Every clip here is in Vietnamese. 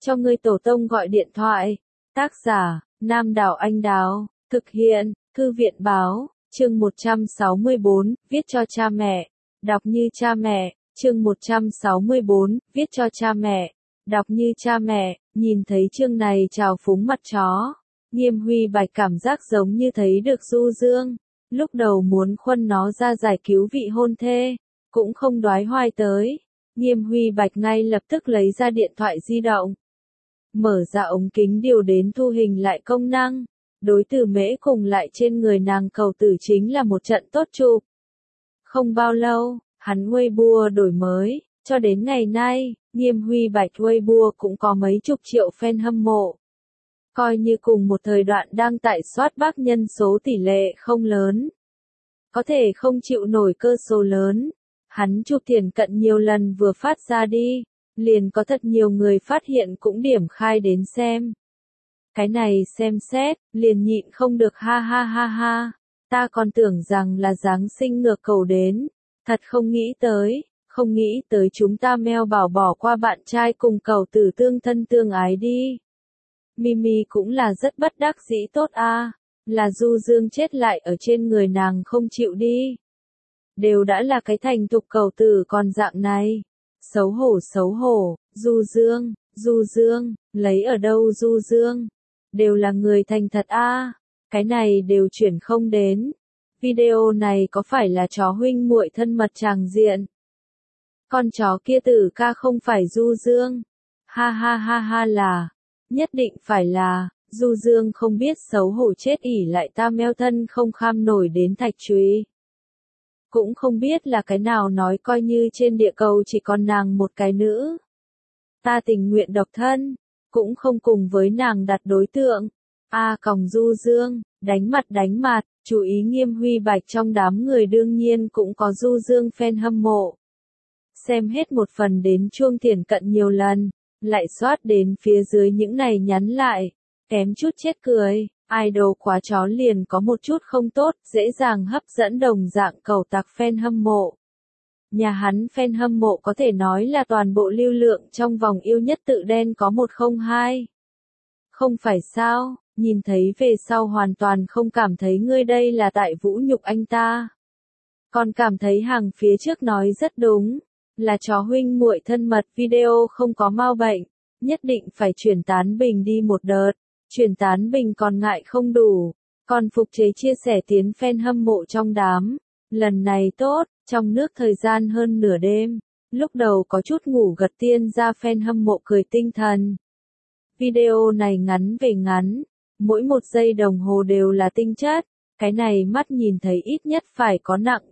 cho ngươi tổ tông gọi điện thoại. Tác giả, Nam Đảo Anh Đào, thực hiện, Thư viện Báo, chương 164, viết cho cha mẹ, đọc như cha mẹ, chương 164, viết cho cha mẹ, đọc như cha mẹ, nhìn thấy chương này trào phúng mặt chó. Nghiêm Huy Bạch cảm giác giống như thấy được du dương, lúc đầu muốn khuân nó ra giải cứu vị hôn thê, cũng không đoái hoài tới. Nghiêm Huy Bạch ngay lập tức lấy ra điện thoại di động, mở ra ống kính điều đến thu hình lại công năng. Đối Từ Mễ cùng lại trên người nàng cầu tử chính là một trận tốt chụp. Không bao lâu, hắn Weibo đổi mới, cho đến ngày nay, Nghiêm Huy Bạch Weibo cũng có mấy chục triệu fan hâm mộ. Coi như cùng một thời đoạn đang tải soát bác nhân số tỷ lệ không lớn. Có thể không chịu nổi cơ số lớn. Hắn chụp tiền cận nhiều lần vừa phát ra đi, liền có thật nhiều người phát hiện cũng điểm khai đến xem. Cái này xem xét, liền nhịn không được ha ha ha ha. Ta còn tưởng rằng là Giáng sinh ngược cầu đến. Thật không nghĩ tới chúng ta meo bảo bỏ qua bạn trai cùng cầu tử tương thân tương ái đi. Mimi cũng là rất bất đắc dĩ tốt a, là du dương chết lại ở trên người nàng không chịu đi. Đều đã là cái thành thục cầu tử còn dạng này. Xấu hổ, du dương, lấy ở đâu du dương. Đều là người thành thật a, cái này đều chuyển không đến. Video này có phải là chó huynh muội thân mật tràng diện? Con chó kia tử ca không phải du dương. Ha ha ha ha là, nhất định phải là, du dương không biết xấu hổ chết ỉ lại ta meo thân không kham nổi đến thạch truy. Cũng không biết là cái nào nói coi như trên địa cầu chỉ còn nàng một cái nữ. Ta tình nguyện độc thân, cũng không cùng với nàng đặt đối tượng. Còng du dương, đánh mặt, chú ý Nghiêm Huy Bạch trong đám người đương nhiên cũng có du dương fan hâm mộ. Xem hết một phần đến chuông tiền cận nhiều lần, lại xoát đến phía dưới những này nhắn lại, kém chút chết cười. Idol quá chó liền có một chút không tốt, dễ dàng hấp dẫn đồng dạng cầu tặc fan hâm mộ. Nhà hắn fan hâm mộ có thể nói là toàn bộ lưu lượng trong vòng yêu nhất tự đen có 102. Không phải sao, nhìn thấy về sau hoàn toàn không cảm thấy ngươi đây là tại vũ nhục anh ta. Còn cảm thấy hàng phía trước nói rất đúng, là chó huynh muội thân mật video không có mau bệnh, nhất định phải chuyển tán bình đi một đợt. Chuyển tán bình còn ngại không đủ, còn phục chế chia sẻ tiến fan hâm mộ trong đám. Lần này tốt, trong nước thời gian hơn nửa đêm, lúc đầu có chút ngủ gật tiên ra fan hâm mộ cười tinh thần. Video này ngắn về ngắn, mỗi một giây đồng hồ đều là tinh chất, cái này mắt nhìn thấy ít nhất phải có nặng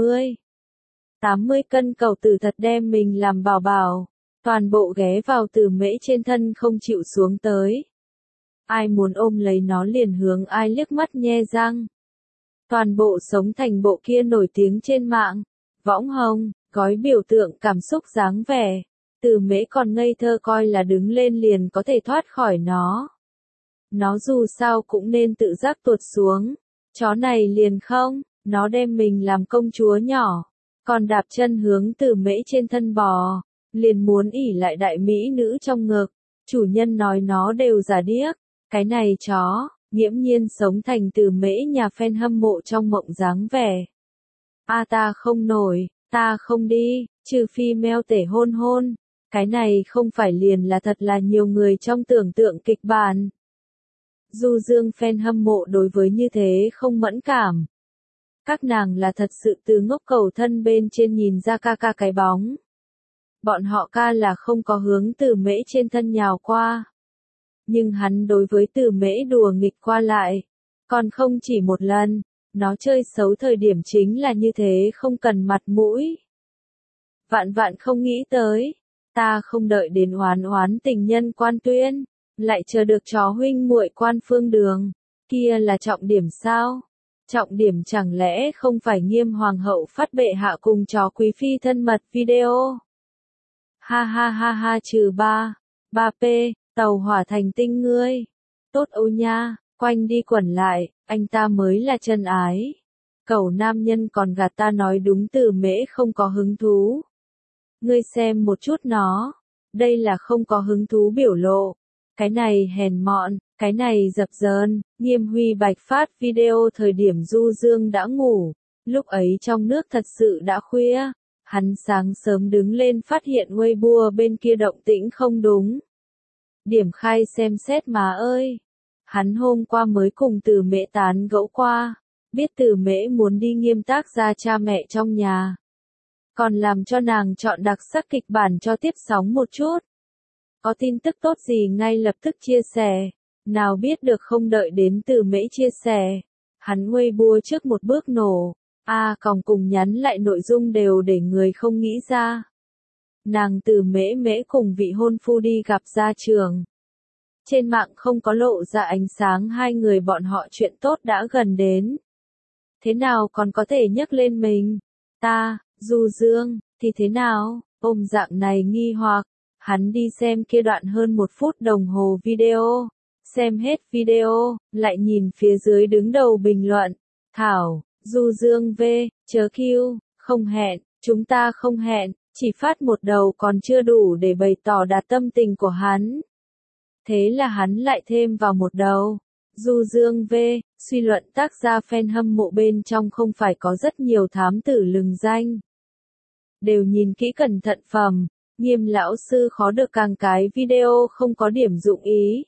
70-80 cân cầu tử thật đem mình làm bảo bảo, toàn bộ ghé vào Từ Mễ trên thân không chịu xuống tới. Ai muốn ôm lấy nó liền hướng ai liếc mắt nhe răng. Toàn bộ sống thành bộ kia nổi tiếng trên mạng, võng hồng, gói biểu tượng cảm xúc dáng vẻ. Từ Mễ còn ngây thơ coi là đứng lên liền có thể thoát khỏi nó. Nó dù sao cũng nên tự giác tuột xuống. Chó này liền không, nó đem mình làm công chúa nhỏ, còn đạp chân hướng Từ Mễ trên thân bò, liền muốn ỉ lại đại mỹ nữ trong ngực. Chủ nhân nói nó đều giả điếc. Cái này chó, nghiễm nhiên sống thành Từ Mễ nhà fan hâm mộ trong mộng dáng vẻ. Ta không nổi, ta không đi, trừ phi meo tể hôn. Cái này không phải liền là thật là nhiều người trong tưởng tượng kịch bản. Du dương fan hâm mộ đối với như thế không mẫn cảm. Các nàng là thật sự từ ngốc cầu thân bên trên nhìn ra ca cái bóng. Bọn họ ca là không có hướng Từ Mễ trên thân nhào qua. Nhưng hắn đối với Từ Mễ đùa nghịch qua lại, còn không chỉ một lần, nó chơi xấu thời điểm chính là như thế không cần mặt mũi. Vạn không nghĩ tới, ta không đợi đến oán tình nhân quan tuyên, lại chờ được chó huynh muội quan phương đường, kia là trọng điểm sao? Trọng điểm chẳng lẽ không phải Nghiêm hoàng hậu phát bệ hạ cùng chó quý phi thân mật video? Ha ha ha ha trừ 3P. Tàu hỏa thành tinh ngươi. Tốt ô nha, quanh đi quẩn lại, anh ta mới là chân ái. Cẩu nam nhân còn gạt ta nói đúng Từ Mễ không có hứng thú. Ngươi xem một chút nó. Đây là không có hứng thú biểu lộ. Cái này hèn mọn, cái này dập dờn. Nghiêm Huy Bạch phát video thời điểm Du Dương đã ngủ. Lúc ấy trong nước thật sự đã khuya. Hắn sáng sớm đứng lên phát hiện Weibo bên kia động tĩnh không đúng. Điểm khai xem xét má ơi. Hắn hôm qua mới cùng Từ Mễ tán gẫu qua. Biết Từ Mễ muốn đi Nghiêm tác gia cha mẹ trong nhà. Còn làm cho nàng chọn đặc sắc kịch bản cho tiếp sóng một chút. Có tin tức tốt gì ngay lập tức chia sẻ. Nào biết được không đợi đến Từ Mễ chia sẻ. Hắn Weibo trước một bước nổ. Còn cùng nhắn lại nội dung đều để người không nghĩ ra. Nàng Từ Mễ Mễ cùng vị hôn phu đi gặp gia trưởng. Trên mạng không có lộ ra ánh sáng hai người bọn họ chuyện tốt đã gần đến. Thế nào còn có thể nhắc lên mình? Ta, Du Dương, thì thế nào? Ôm dạng này nghi hoặc, hắn đi xem kia đoạn hơn 1 phút đồng hồ video. Xem hết video, lại nhìn phía dưới đứng đầu bình luận. Thảo, Du Dương V, chớ Q, không hẹn, chúng ta không hẹn, chỉ phát một đầu còn chưa đủ để bày tỏ đạt tâm tình của hắn. Thế là hắn lại thêm vào một đầu. Du Dương V, suy luận tác gia fan hâm mộ bên trong không phải có rất nhiều thám tử lừng danh. Đều nhìn kỹ cẩn thận phẩm, Nghiêm lão sư khó được càng cái video không có điểm dụng ý.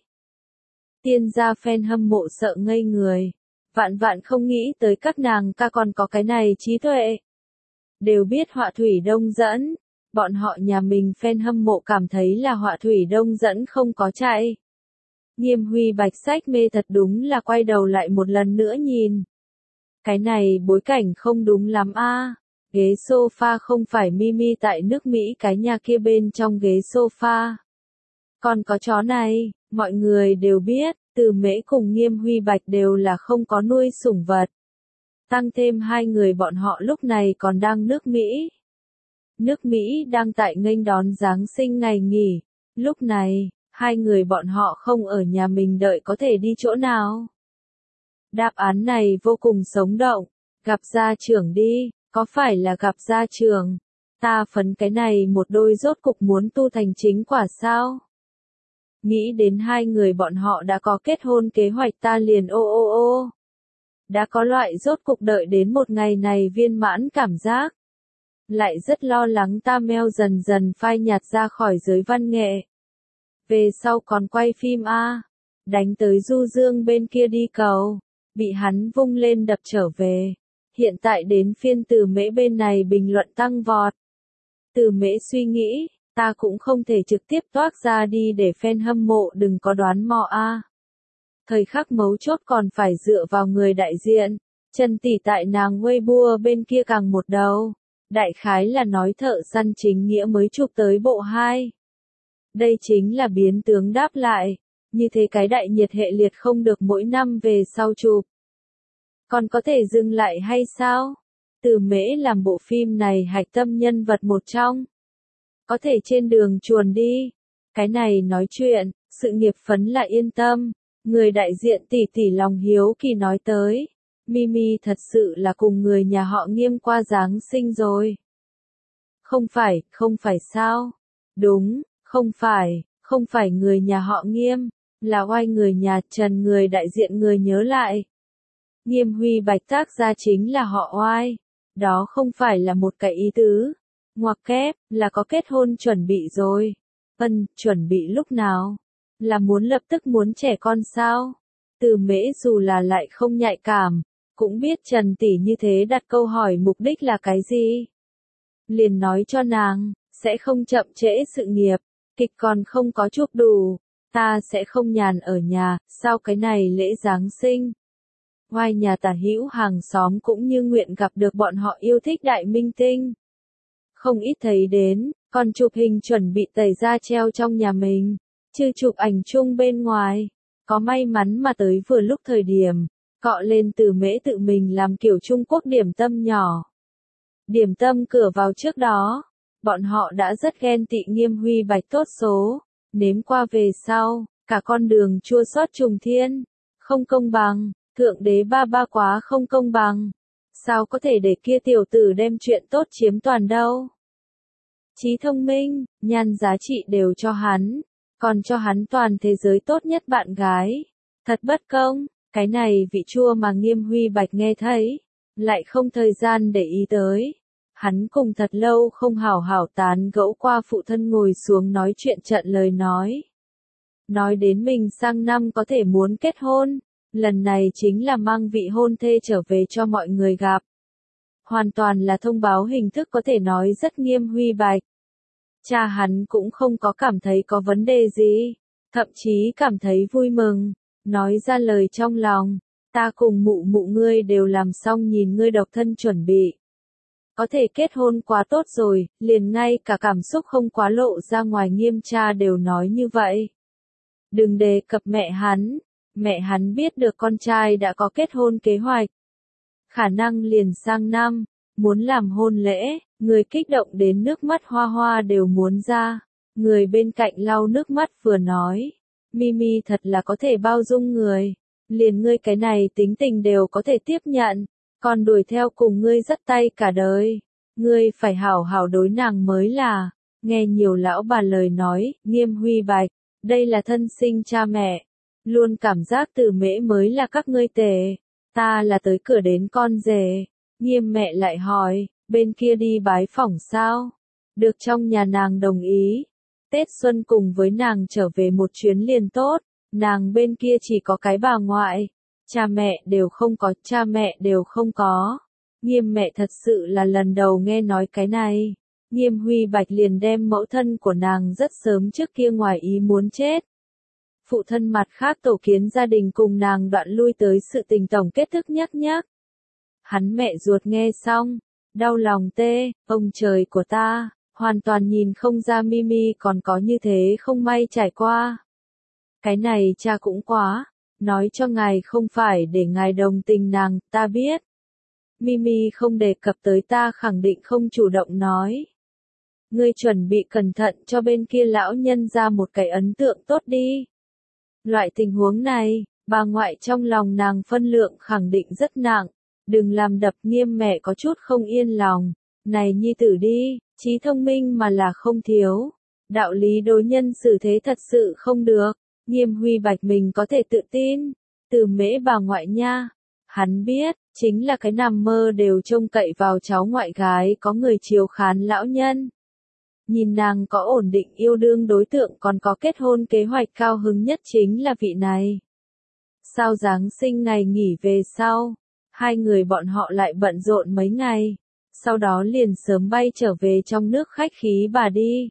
Tiên gia fan hâm mộ sợ ngây người. Vạn vạn không nghĩ tới các nàng ca còn có cái này trí tuệ. Đều biết họa thủy đông dẫn. Bọn họ nhà mình fan hâm mộ cảm thấy là họa thủy đông dẫn không có chạy. Nghiêm Huy Bạch sách mê thật đúng là quay đầu lại một lần nữa nhìn. Cái này bối cảnh không đúng lắm a. Ghế sofa không phải Mimi tại nước Mỹ cái nhà kia bên trong ghế sofa. Còn có chó này, mọi người đều biết, Từ Mễ cùng Nghiêm Huy Bạch đều là không có nuôi sủng vật. Tăng thêm hai người bọn họ lúc này còn đang nước Mỹ. Nước Mỹ đang tại nghênh đón Giáng sinh ngày nghỉ. Lúc này, hai người bọn họ không ở nhà mình đợi có thể đi chỗ nào. Đáp án này vô cùng sống động. Gặp gia trưởng đi, có phải là gặp gia trưởng? Ta phấn cái này một đôi rốt cục muốn tu thành chính quả sao? Nghĩ đến hai người bọn họ đã có kết hôn kế hoạch ta liền ô. Đã có loại rốt cục đợi đến một ngày này viên mãn cảm giác. Lại rất lo lắng ta meo dần dần phai nhạt ra khỏi giới văn nghệ. Về sau còn quay phim đánh tới Du Dương bên kia đi cầu, bị hắn vung lên đập trở về. Hiện tại đến phiên Từ Mễ bên này bình luận tăng vọt. Từ Mễ suy nghĩ, ta cũng không thể trực tiếp toát ra đi để fan hâm mộ đừng có đoán mò Thời khắc mấu chốt còn phải dựa vào người đại diện. Trần tỷ tại nàng Weibo bên kia càng một đầu. Đại khái là nói thợ săn chính nghĩa mới chụp tới bộ 2. Đây chính là biến tướng đáp lại. Như thế cái đại nhiệt hệ liệt không được mỗi năm về sau chụp. Còn có thể dừng lại hay sao? Từ Mễ làm bộ phim này hạch tâm nhân vật một trong. Có thể trên đường chuồn đi. Cái này nói chuyện, sự nghiệp phấn là yên tâm. Người đại diện tỷ tỷ lòng hiếu kỳ nói tới. Mimi thật sự là cùng người nhà họ Nghiêm qua Giáng sinh rồi. Không phải sao? Đúng, không phải người nhà họ Nghiêm, là oai người nhà Trần người đại diện người nhớ lại. Nghiêm Huy Bạch tác gia chính là họ oai. Đó không phải là một cái ý tứ. Ngoặc kép, là có kết hôn chuẩn bị rồi. Chuẩn bị lúc nào? Là muốn lập tức muốn trẻ con sao? Từ Mễ dù là lại không nhạy cảm, cũng biết Trần tỷ như thế đặt câu hỏi mục đích là cái gì. Liền nói cho nàng, sẽ không chậm trễ sự nghiệp, kịch còn không có chụp đủ, ta sẽ không nhàn ở nhà, sau cái này lễ Giáng sinh. Ngoài nhà tả hữu hàng xóm cũng như nguyện gặp được bọn họ yêu thích đại minh tinh. Không ít thấy đến, còn chụp hình chuẩn bị tẩy ra treo trong nhà mình, chứ chụp ảnh chung bên ngoài. Có may mắn mà tới vừa lúc thời điểm, cọ lên Từ Mễ tự mình làm kiểu Trung Quốc điểm tâm nhỏ. Điểm tâm cửa vào trước đó, bọn họ đã rất ghen tị Nghiêm Huy Bạch tốt số, nếm qua về sau, cả con đường chua xót trùng thiên, không công bằng, thượng đế ba quá không công bằng. Sao có thể để kia tiểu tử đem chuyện tốt chiếm toàn đâu? trí thông minh, nhan giá trị đều cho hắn, còn cho hắn toàn thế giới tốt nhất bạn gái. Thật bất công, cái này vị chua mà Nghiêm Huy Bạch nghe thấy, lại không thời gian để ý tới. Hắn cùng thật lâu không hảo hảo tán gẫu qua phụ thân ngồi xuống nói chuyện trận lời nói. Nói đến mình sang năm có thể muốn kết hôn, lần này chính là mang vị hôn thê trở về cho mọi người gặp. Hoàn toàn là thông báo hình thức có thể nói rất Nghiêm Huy Bạch. Cha hắn cũng không có cảm thấy có vấn đề gì, thậm chí cảm thấy vui mừng, nói ra lời trong lòng, ta cùng mụ mụ ngươi đều làm xong nhìn ngươi độc thân chuẩn bị. Có thể kết hôn quá tốt rồi, liền ngay cả cảm xúc không quá lộ ra ngoài Nghiêm cha đều nói như vậy. Đừng đề cập mẹ hắn biết được con trai đã có kết hôn kế hoạch. Khả năng liền sang năm, muốn làm hôn lễ, người kích động đến nước mắt hoa hoa đều muốn ra. Người bên cạnh lau nước mắt vừa nói, Mimi thật là có thể bao dung người, liền ngươi cái này tính tình đều có thể tiếp nhận, còn đuổi theo cùng ngươi dắt tay cả đời. Ngươi phải hảo hảo đối nàng mới là. Nghe nhiều lão bà lời nói, Nghiêm Huy Bạch, đây là thân sinh cha mẹ, luôn cảm giác Từ Mễ mới là các ngươi tề, ta là tới cửa đến con rể. Nghiêm mẹ lại hỏi, bên kia đi bái phỏng sao? Được trong nhà nàng đồng ý. Tết Xuân cùng với nàng trở về một chuyến liền tốt, nàng bên kia chỉ có cái bà ngoại, cha mẹ đều không có. Nghiêm mẹ thật sự là lần đầu nghe nói cái này. Nghiêm Huy Bạch liền đem mẫu thân của nàng rất sớm trước kia ngoài ý muốn chết. Phụ thân mặt khác tổ kiến gia đình cùng nàng đoạn lui tới sự tình tổng kết thức nhắc nhắc. Hắn mẹ ruột nghe xong, đau lòng tê, ông trời của ta, hoàn toàn nhìn không ra Mimi còn có như thế không may trải qua. Cái này cha cũng quá, nói cho ngài không phải để ngài đồng tình nàng, ta biết. Mimi không đề cập tới ta khẳng định không chủ động nói. Ngươi chuẩn bị cẩn thận cho bên kia lão nhân ra một cái ấn tượng tốt đi. Loại tình huống này, bà ngoại trong lòng nàng phân lượng khẳng định rất nặng, đừng làm đập Nghiêm mẹ có chút không yên lòng. Này nhi tử đi, trí thông minh mà là không thiếu. Đạo lý đối nhân xử thế thật sự không được. Nghiêm Huy Bạch mình có thể tự tin. Từ Mễ bà ngoại nha. Hắn biết, chính là cái nằm mơ đều trông cậy vào cháu ngoại gái có người chiếu khán lão nhân. Nhìn nàng có ổn định yêu đương đối tượng còn có kết hôn kế hoạch cao hứng nhất chính là vị này. Sau Giáng sinh ngày nghỉ về sau, hai người bọn họ lại bận rộn mấy ngày, sau đó liền sớm bay trở về trong nước khách khí bà đi.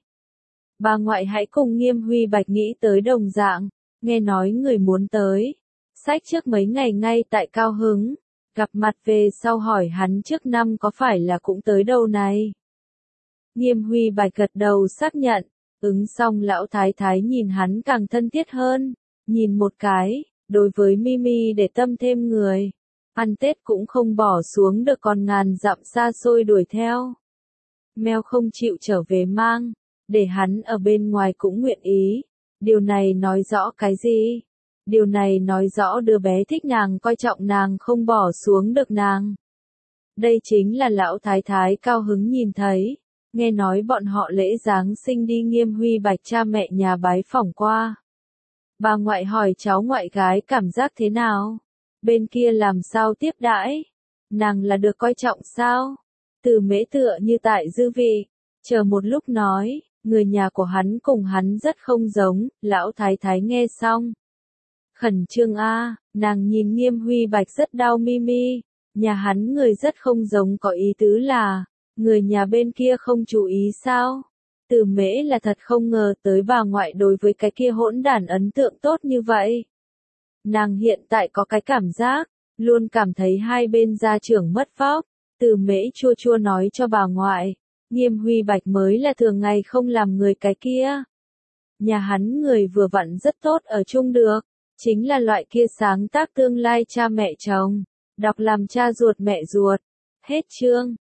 Bà ngoại hãy cùng Nghiêm Huy Bạch nghĩ tới đồng dạng, nghe nói người muốn tới. Sách trước mấy ngày ngay tại Cao Hứng, gặp mặt về sau hỏi hắn trước năm có phải là cũng tới đâu này. Nghiêm Huy Bạch gật đầu xác nhận, xong lão thái thái nhìn hắn càng thân thiết hơn, nhìn một cái, đối với Mimi để tâm thêm người. Ăn Tết cũng không bỏ xuống được còn ngàn dặm xa xôi đuổi theo. Mèo không chịu trở về mang, để hắn ở bên ngoài cũng nguyện ý. Điều này nói rõ cái gì? Điều này nói rõ đứa bé thích nàng coi trọng nàng không bỏ xuống được nàng. Đây chính là lão thái thái cao hứng nhìn thấy. Nghe nói bọn họ lễ Giáng sinh đi Nghiêm Huy Bạch cha mẹ nhà bái phỏng qua. Bà ngoại hỏi cháu ngoại gái cảm giác thế nào? Bên kia làm sao tiếp đãi? Nàng là được coi trọng sao? Từ Mễ tựa như tại dư vị. Chờ một lúc nói, người nhà của hắn cùng hắn rất không giống, lão thái thái nghe xong. Khẩn trương a, nàng nhìn Nghiêm Huy Bạch rất đau Mimi, nhà hắn người rất không giống có ý tứ là, người nhà bên kia không chú ý sao? Từ Mễ là thật không ngờ tới bà ngoại đối với cái kia hỗn đản ấn tượng tốt như vậy. Nàng hiện tại có cái cảm giác, luôn cảm thấy hai bên gia trưởng mất phóc. Từ Mễ chua chua nói cho bà ngoại, Nghiêm Huy Bạch mới là thường ngày không làm người cái kia. Nhà hắn người vừa vặn rất tốt ở chung được, chính là loại kia sáng tác tương lai cha mẹ chồng, đọc làm cha ruột mẹ ruột. Hết chương.